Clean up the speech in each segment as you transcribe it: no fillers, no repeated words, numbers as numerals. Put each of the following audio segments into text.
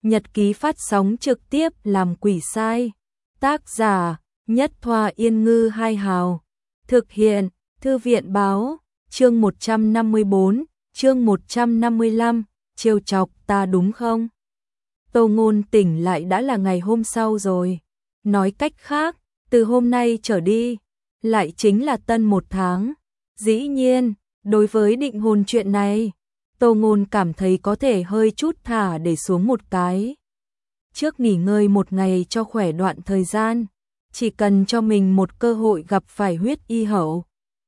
nhật ký phát sóng trực tiếp làm quỷ sai. Tác giả, Nhất Thoa Yên Ngư Hai Hào. Thực hiện, Thư viện báo, chương 154, chương 155, trêu chọc ta đúng không? Tô Ngôn tỉnh lại đã là ngày hôm sau rồi. Nói cách khác, từ hôm nay trở đi, lại chính là tân một tháng. Dĩ nhiên, đối với định hôn chuyện này, Tô Ngôn cảm thấy có thể hơi chút thả để xuống một cái. Trước nghỉ ngơi một ngày cho khỏe đoạn thời gian, chỉ cần cho mình một cơ hội gặp phải huyết y hậu.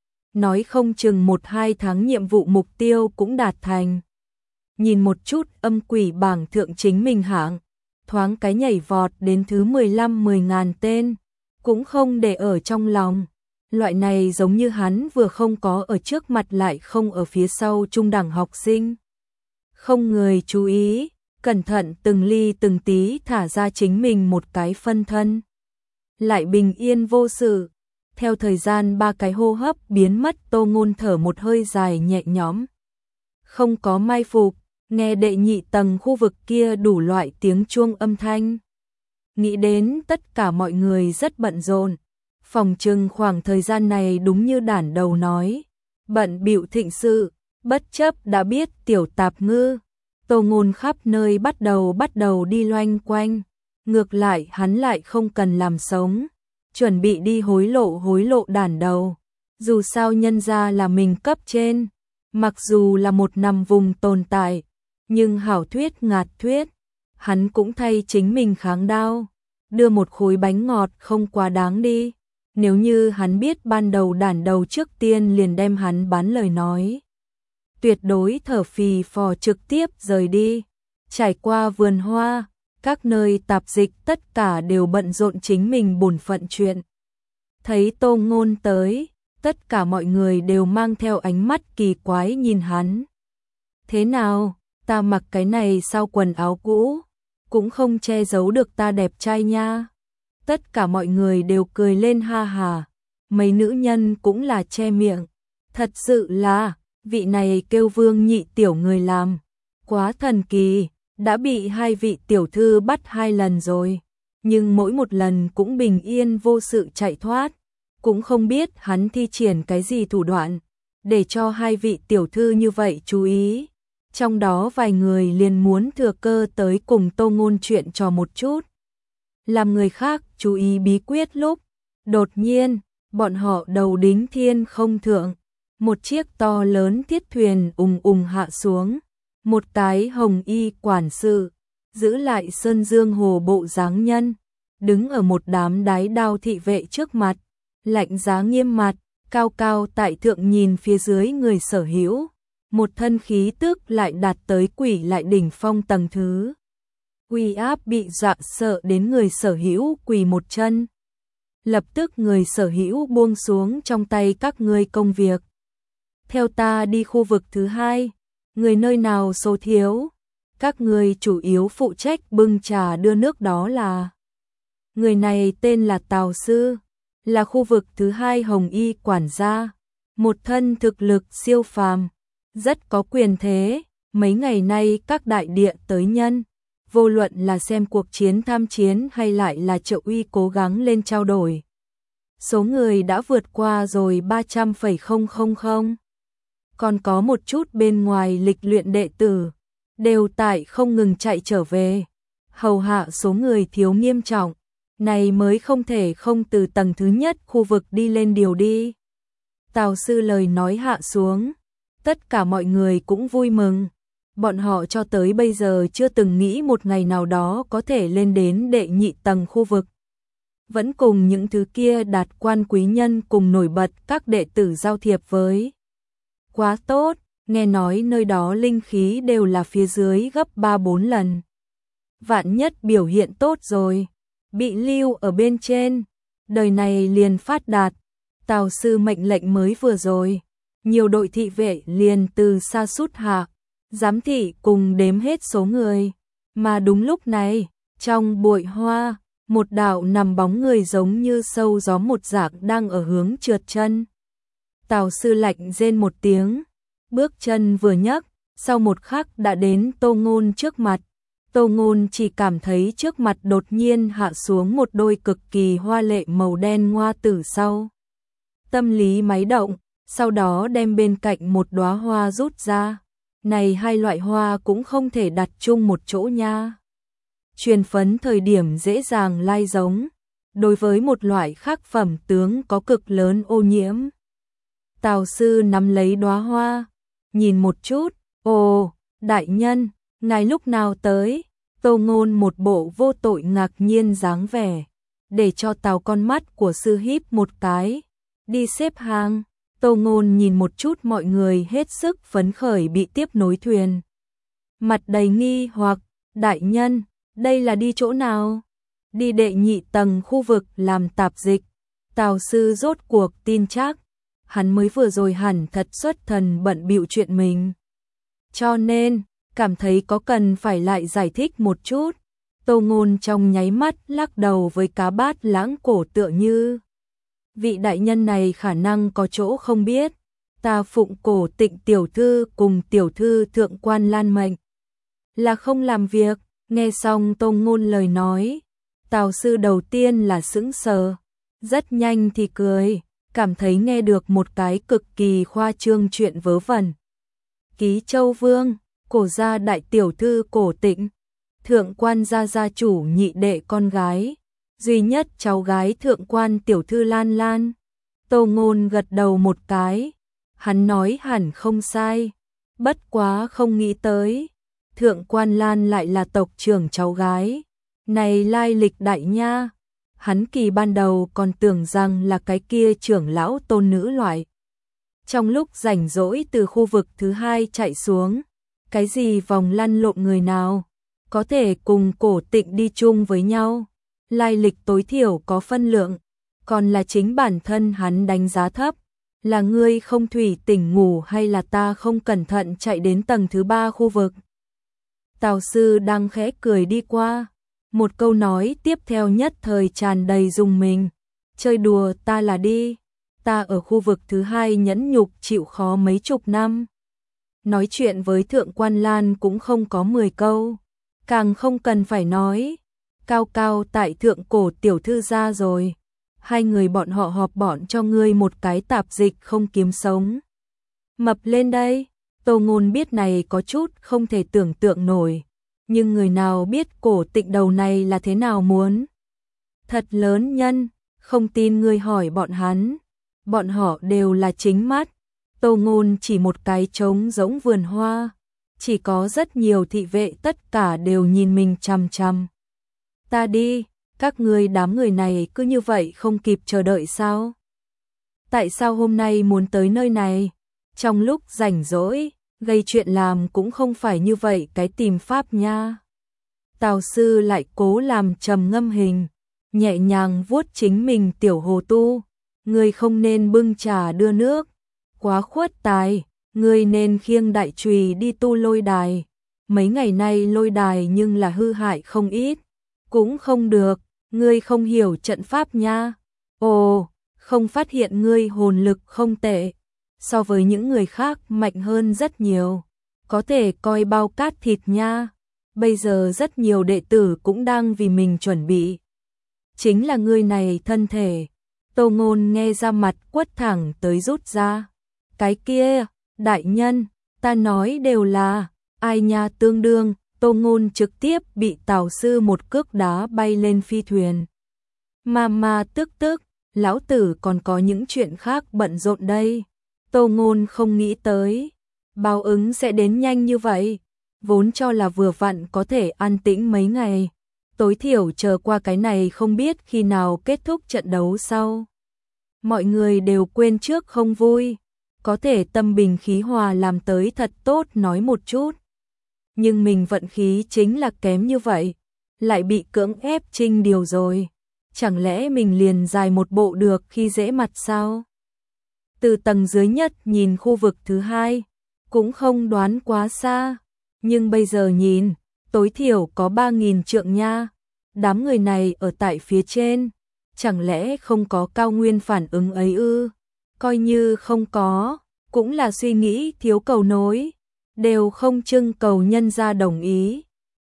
Nói không chừng 1-2 tháng nhiệm vụ mục tiêu cũng đạt thành. Nhìn một chút âm quỷ bảng thượng chính mình hạng, thoáng cái nhảy vọt đến thứ 15 10.000 tên, cũng không để ở trong lòng. Loại này giống như hắn vừa không có ở trước mặt lại không ở phía sau trung đẳng học sinh. Không người chú ý, cẩn thận từng ly từng tí thả ra chính mình một cái phân thân. Lại bình yên vô sự, theo thời gian 3 cái hô hấp biến mất Tô Ngôn thở một hơi dài nhẹ nhõm. Không có mai phục, nghe đệ nhị tầng khu vực kia đủ loại tiếng chuông âm thanh. Nghĩ đến tất cả mọi người rất bận rộn. Phòng trừng khoảng thời gian này đúng như đản đầu nói, bận bịu thịnh sự, bất chấp đã biết tiểu tạp ngư. Tô Ngôn khắp nơi bắt đầu đi loanh quanh, ngược lại hắn lại không cần làm sống, chuẩn bị đi hối lộ đản đầu. Dù sao nhân ra là mình cấp trên, mặc dù là một nằm vùng tồn tại, nhưng hảo thuyết ngạt thuyết, hắn cũng thay chính mình kháng đao, đưa một khối bánh ngọt không quá đáng đi. Nếu như hắn biết ban đầu đản đầu trước tiên liền đem hắn bán lời nói, tuyệt đối thở phì phò trực tiếp rời đi. Trải qua vườn hoa, các nơi tạp dịch tất cả đều bận rộn chính mình bổn phận chuyện. Thấy Tô Ngôn tới, tất cả mọi người đều mang theo ánh mắt kỳ quái nhìn hắn. Thế nào, ta mặc cái này sao quần áo cũ, cũng không che giấu được ta đẹp trai nha. Tất cả mọi người đều cười lên ha hà, mấy nữ nhân cũng là che miệng. Thật sự là, vị này kêu Vương nhị tiểu người làm, quá thần kỳ, đã bị 2 vị tiểu thư bắt 2 lần rồi, nhưng mỗi một lần cũng bình yên vô sự chạy thoát, cũng không biết hắn thi triển cái gì thủ đoạn, để cho 2 vị tiểu thư như vậy chú ý. Trong đó vài người liền muốn thừa cơ tới cùng Tô Ngôn chuyện trò một chút. Làm người khác chú ý bí quyết lúc, đột nhiên, bọn họ đầu đính thiên không thượng, một chiếc to lớn thiết thuyền ùng hạ xuống, một cái hồng y quản sự, giữ lại sơn dương hồ bộ dáng nhân, đứng ở một đám đái đao thị vệ trước mặt, lạnh giá nghiêm mặt, cao cao tại thượng nhìn phía dưới người sở hữu, một thân khí tức lại đạt tới quỷ lại đỉnh phong tầng thứ. Uy áp bị dọa sợ đến người sở hữu quỳ một chân. Lập tức người sở hữu buông xuống trong tay các ngươi công việc. Theo ta đi khu vực thứ 2, người nơi nào số thiếu, các ngươi chủ yếu phụ trách bưng trà đưa nước đó là. Người này tên là Tào Sư, là khu vực thứ 2 hồng y quản gia, một thân thực lực siêu phàm, rất có quyền thế. Mấy ngày nay các đại địa tới nhân, vô luận là xem cuộc chiến tham chiến hay lại là trợ uy cố gắng lên trao đổi. Số người đã vượt qua rồi 300,000. Còn có một chút bên ngoài lịch luyện đệ tử, đều tại không ngừng chạy trở về. Hầu hạ số người thiếu nghiêm trọng, này mới không thể không từ tầng thứ nhất khu vực đi lên điều đi. Tào Sư lời nói hạ xuống, tất cả mọi người cũng vui mừng. Bọn họ cho tới bây giờ chưa từng nghĩ một ngày nào đó có thể lên đến đệ nhị tầng khu vực. Vẫn cùng những thứ kia đạt quan quý nhân cùng nổi bật các đệ tử giao thiệp với. Quá tốt, nghe nói nơi đó linh khí đều là phía dưới gấp 3-4 lần. Vạn nhất biểu hiện tốt rồi, bị lưu ở bên trên, đời này liền phát đạt. Tào Sư mệnh lệnh mới vừa rồi, nhiều đội thị vệ liền từ xa sút hạ. Giám thị cùng đếm hết số người, mà đúng lúc này, trong bụi hoa, một đạo nằm bóng người giống như sâu gió một dạng đang ở hướng trượt chân. Tào Sư lạnh rên một tiếng, bước chân vừa nhấc, sau một khắc đã đến Tô Ngôn trước mặt. Tô Ngôn chỉ cảm thấy trước mặt đột nhiên hạ xuống một đôi cực kỳ hoa lệ màu đen hoa tử sau. Tâm lý máy động, sau đó đem bên cạnh một đóa hoa rút ra. Này hai loại hoa cũng không thể đặt chung một chỗ nha. Truyền phấn thời điểm dễ dàng lai giống, đối với một loại khác phẩm tướng có cực lớn ô nhiễm. Tào sư nắm lấy đóa hoa, nhìn một chút, ồ, đại nhân, ngài lúc nào tới? Tô Ngôn một bộ vô tội ngạc nhiên dáng vẻ, để cho Tào con mắt của sư híp một cái, đi xếp hàng. Tô Ngôn nhìn một chút mọi người hết sức phấn khởi bị tiếp nối thuyền. Mặt đầy nghi hoặc, đại nhân, đây là đi chỗ nào? Đi đệ nhị tầng khu vực làm tạp dịch. Tào sư rốt cuộc tin chắc, hắn mới vừa rồi hẳn thật xuất thần bận bịu chuyện mình. Cho nên, cảm thấy có cần phải lại giải thích một chút. Tô Ngôn trong nháy mắt lắc đầu với cá bát lãng cổ tựa như. Vị đại nhân này khả năng có chỗ không biết. Ta phụng Cổ Tịnh tiểu thư cùng tiểu thư thượng quan Lan mệnh. Là không làm việc, nghe xong Tô Ngôn lời nói. Tào sư đầu tiên là sững sờ, rất nhanh thì cười, cảm thấy nghe được một cái cực kỳ khoa trương chuyện vớ vẩn. Ký Châu Vương, Cổ gia đại tiểu thư Cổ Tịnh, thượng quan gia gia chủ nhị đệ con gái, duy nhất cháu gái thượng quan tiểu thư Lan Lan. Tô Ngôn gật đầu một cái, hắn nói hẳn không sai, bất quá không nghĩ tới, thượng quan Lan lại là tộc trưởng cháu gái, này lai lịch đại nha. Hắn kỳ ban đầu còn tưởng rằng là cái kia trưởng lão tôn nữ loại. Trong lúc rảnh rỗi từ khu vực thứ hai chạy xuống, cái gì vòng lăn lộn người nào, có thể cùng Cổ Tịnh đi chung với nhau, lai lịch tối thiểu có phân lượng, còn là chính bản thân hắn đánh giá thấp, là ngươi không thủy tỉnh ngủ hay là ta không cẩn thận chạy đến tầng thứ 3 khu vực. Tào sư đang khẽ cười đi qua, một câu nói tiếp theo nhất thời tràn đầy rùng mình, chơi đùa ta là đi, ta ở khu vực thứ 2 nhẫn nhục chịu khó mấy chục năm. Nói chuyện với thượng quan Lan cũng không có 10 câu, càng không cần phải nói, cao cao tại thượng Cổ tiểu thư gia rồi, hai người bọn họ họp bọn cho ngươi một cái tạp dịch không kiếm sống. Mập lên đây, Tô Ngôn biết này có chút không thể tưởng tượng nổi, nhưng người nào biết Cổ Tịnh đầu này là thế nào muốn. Thật lớn nhân, không tin ngươi hỏi bọn họ đều là chính mắt. Tô Ngôn chỉ một cái trống rỗng vườn hoa, chỉ có rất nhiều thị vệ tất cả đều nhìn mình chằm chằm. Ta đi, các ngươi đám người này cứ như vậy không kịp chờ đợi sao? Tại sao hôm nay muốn tới nơi này? Trong lúc rảnh rỗi, gây chuyện làm cũng không phải như vậy cái tìm pháp nha. Tào sư lại cố làm trầm ngâm hình, nhẹ nhàng vuốt chính mình tiểu hồ tu. Ngươi không nên bưng trà đưa nước, quá khuất tài, ngươi nên khiêng đại chùy đi tu lôi đài. Mấy ngày nay lôi đài nhưng là hư hại không ít, cũng không được, ngươi không hiểu trận pháp nha. Ồ, không phát hiện ngươi hồn lực không tệ, so với những người khác mạnh hơn rất nhiều, có thể coi bao cát thịt nha. Bây giờ rất nhiều đệ tử cũng đang vì mình chuẩn bị. Chính là ngươi này thân thể. Tô Ngôn nghe ra mặt quất thẳng tới rút ra. Cái kia, đại nhân, ta nói đều là, ai nha tương đương, Tô Ngôn trực tiếp bị Tào sư một cước đá bay lên phi thuyền. Mà tức, lão tử còn có những chuyện khác bận rộn đây. Tô Ngôn không nghĩ tới, báo ứng sẽ đến nhanh như vậy, vốn cho là vừa vặn có thể an tĩnh mấy ngày. Tối thiểu chờ qua cái này không biết khi nào kết thúc trận đấu sau. Mọi người đều quên trước không vui, có thể tâm bình khí hòa làm tới thật tốt nói một chút. Nhưng mình vận khí chính là kém như vậy, lại bị cưỡng ép trinh điều rồi. Chẳng lẽ mình liền dài một bộ được khi dễ mặt sao? Từ tầng dưới nhất nhìn khu vực thứ 2, cũng không đoán quá xa. Nhưng bây giờ nhìn, tối thiểu có 3.000 trượng nha. Đám người này ở tại phía trên, chẳng lẽ không có cao nguyên phản ứng ấy ư? Coi như không có, cũng là suy nghĩ thiếu cầu nối, đều không trưng cầu nhân gia đồng ý.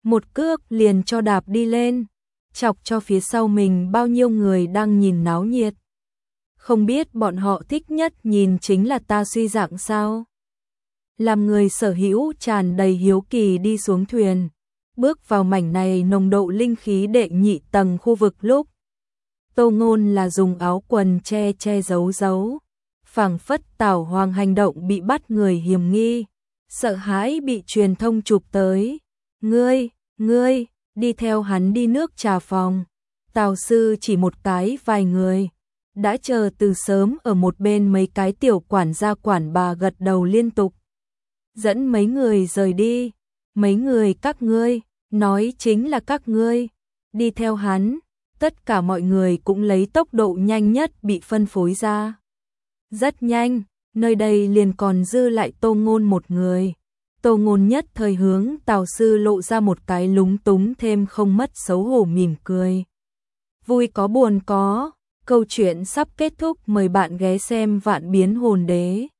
một cước liền cho đạp đi lên, chọc cho phía sau mình bao nhiêu người đang nhìn náo nhiệt. Không biết bọn họ thích nhất nhìn chính là ta suy dạng sao? Làm người sở hữu tràn đầy hiếu kỳ đi xuống thuyền, bước vào mảnh này nồng độ linh khí đệ nhị tầng khu vực lúc. Tô Ngôn là dùng áo quần che giấu, phảng phất Tảo Hoàng hành động bị bắt người hiểm nghi, sợ hãi bị truyền thông chụp tới. Ngươi, đi theo hắn đi nước trà phòng. Tào sư chỉ một cái vài người, đã chờ từ sớm ở một bên mấy cái tiểu quản gia quản bà gật đầu liên tục. Dẫn mấy người rời đi, mấy người các ngươi, nói chính là các ngươi, đi theo hắn. Tất cả mọi người cũng lấy tốc độ nhanh nhất bị phân phối ra. Rất nhanh, nơi đây liền còn dư lại Tô Ngôn một người. Tô Ngôn nhất thời hướng Tào sư lộ ra một cái lúng túng thêm không mất xấu hổ mỉm cười. Vui có buồn có, câu chuyện sắp kết thúc, mời bạn ghé xem Vạn Biến Hồn Đế.